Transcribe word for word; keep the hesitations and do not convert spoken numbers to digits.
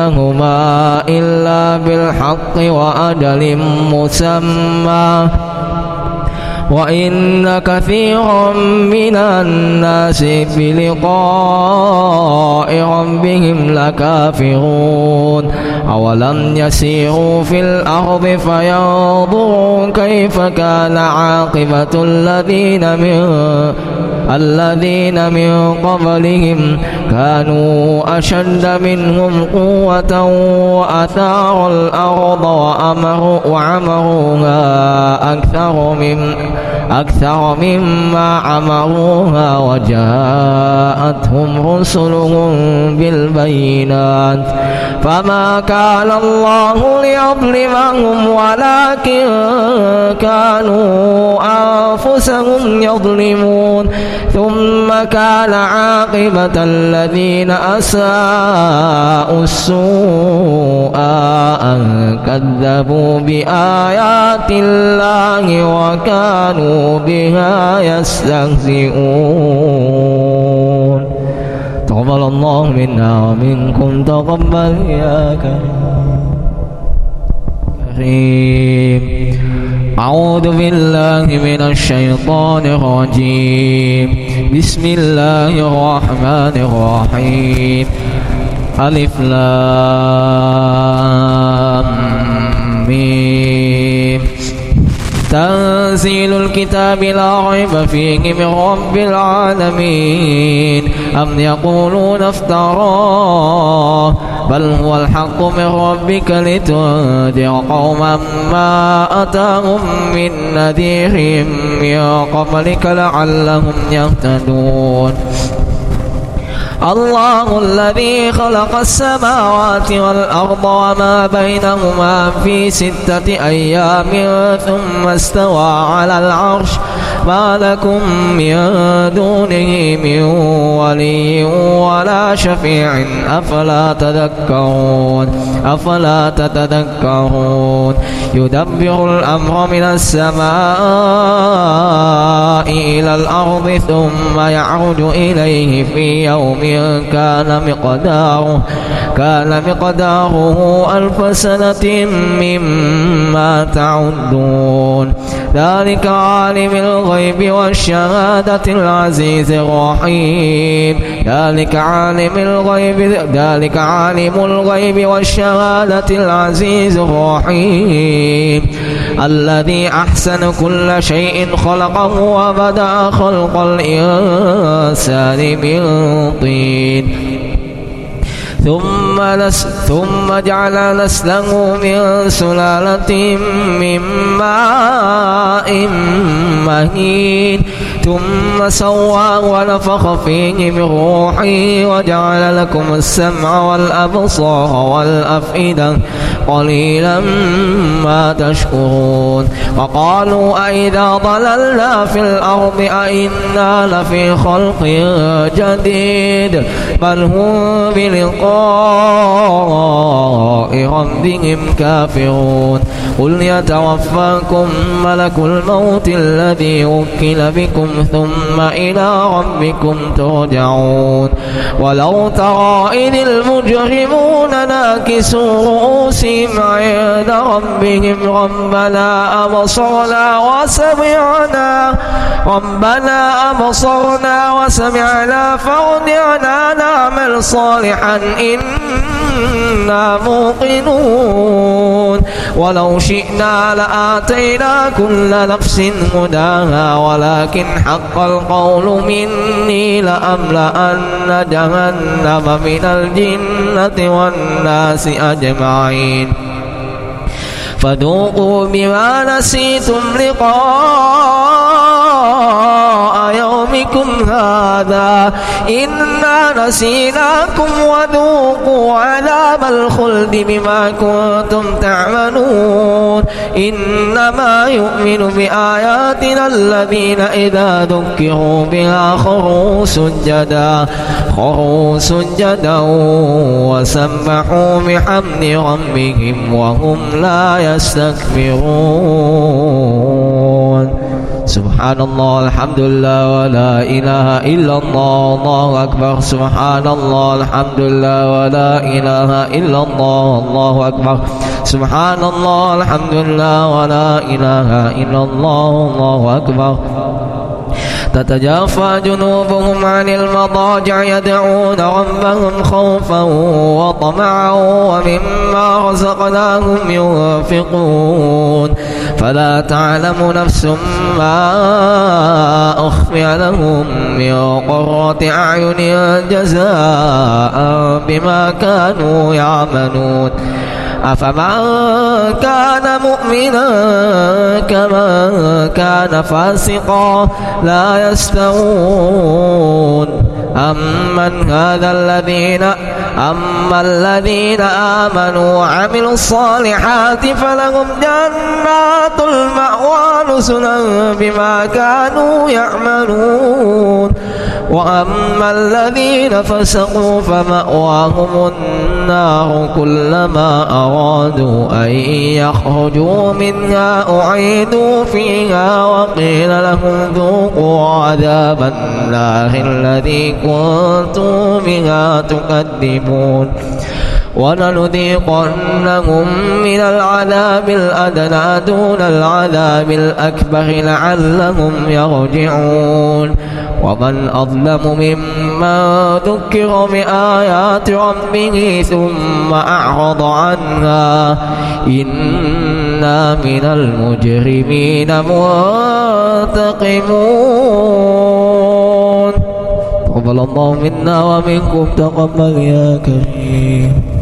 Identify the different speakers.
Speaker 1: بينهما إلا بالحق وأجل مسمى وإن كثيرا من الناس بلقاء ربهم لكافرون أولم يسيروا في الأرض فينظروا كيف كان عاقبة الذين من الذين من قبلهم كانوا أشد منهم قوة وأثاروا الأرض وأمروا وعمروها أكثر من أكثر مما عمروها وجاءتهم رسلهم بالبينات فما كان الله ليظلمهم ولكن كانوا أنفسهم يظلمون ثم كان عاقبة الذين أساءوا السوء أن كذبوا بآيات الله وكانوا بها يستهزئون. تقبل الله منا ومنكم تقبل يا كريم. أعوذ بالله من الشيطان الرجيم. بسم الله الرحمن الرحيم. ألف لام ميم. تنزيل الكتاب لا ريب فيه من رب العالمين. أم يقولون افتراه بل هو الحق من ربك لتنذر قوما ما أتاهم من نذير من قبلك لعلهم يهتدون. الله الذي خلق السماوات والأرض وما بينهما في ستة أيام ثم استوى على العرش ما لكم من دونه من ولي ولا شفيع أفلا تذكرون أفلا تتذكرون. يدبر الأمر من السماء إلى الأرض ثم يعرج إليه في يوم كان مقداره كان مقداره ألف سنة مما تعدون. ذلك عالم الغيب والشهادة العزيز الرحيم. ذلك عالم الغيب ذلك عالم الغيب والشهادة العزيز الرحيم. الذي أحسن كل شيء خلقه وبدأ خلق الإنسان من طين ثم نس ثم جعل نسله من سلالة من ماء مهين ثم سواه ونفخ فيه من روحه وجعل لكم السمع والأبصار والأفئدة قليلا ما تشكرون. وقالوا أئذا ضللنا في الأرض أئنا لفي خلق جديد بل هم بلقاء ربهم كافرون. قل يتوفاكم ملك الموت الذي وكل بكم ثم إلى ربكم ترجعون. ولو ترى إذ المجرمون ناكسوا رؤوسهم عند ربهم ربنا أبصرنا وسمعنا ربنا أبصرنا وسمعنا فارجعنا نعمل صالحا إنا موقنون. ولو شئنا لآتينا كل نفس هداها ولكن حق القول مني لأملأن جهنم من الجنة والناس أجمعين. فذوقوا بما نسيتم لقاء يومكم هذا إنا نسيناكم وذوقوا عذاب الخلد بما كنتم تعملون. إنما يؤمن بآياتنا الذين إذا ذكروا بها خروا سجدا خروا سجدا وسبحوا بحمد ربهم وهم لا يستكبرون. سبحان الله الحمد لله ولا إله إلا الله الله أكبر سبحان الله الحمد لله ولا إله إلا الله الله أكبر سبحان الله الحمد لله ولا إله إلا الله الله أكبر تتجافى جنوبهم عن المضاجع يدعون ربهم خوفا وطمعا ومما رزقناهم ينفقون فلا تعلم نفس ما أخفي لهم من قرة أعين جزاء بما كانوا يعملون أفمن كان مؤمنا كمن كان فاسقا لا يستوون أمن هذا الذين أما الذين آمنوا وعملوا الصالحات فلهم جنات المأوى نزلا بما كانوا يعملون وأما الذين فسقوا فمأواهم النار كلما أرادوا أن يخرجوا منها أعيدوا فيها وقيل لهم ذوقوا عذاب النار الذي كنتم بها تكذبون ولنذيقنهم من العذاب الأدنى دون العذاب الأكبر لعلهم يرجعون ومن أظلم ممن ذكر بآيات ربه ثم أعرض عنها إنا من المجرمين منتقمون تقبل الله منا ومنكم تقبل يا كريم.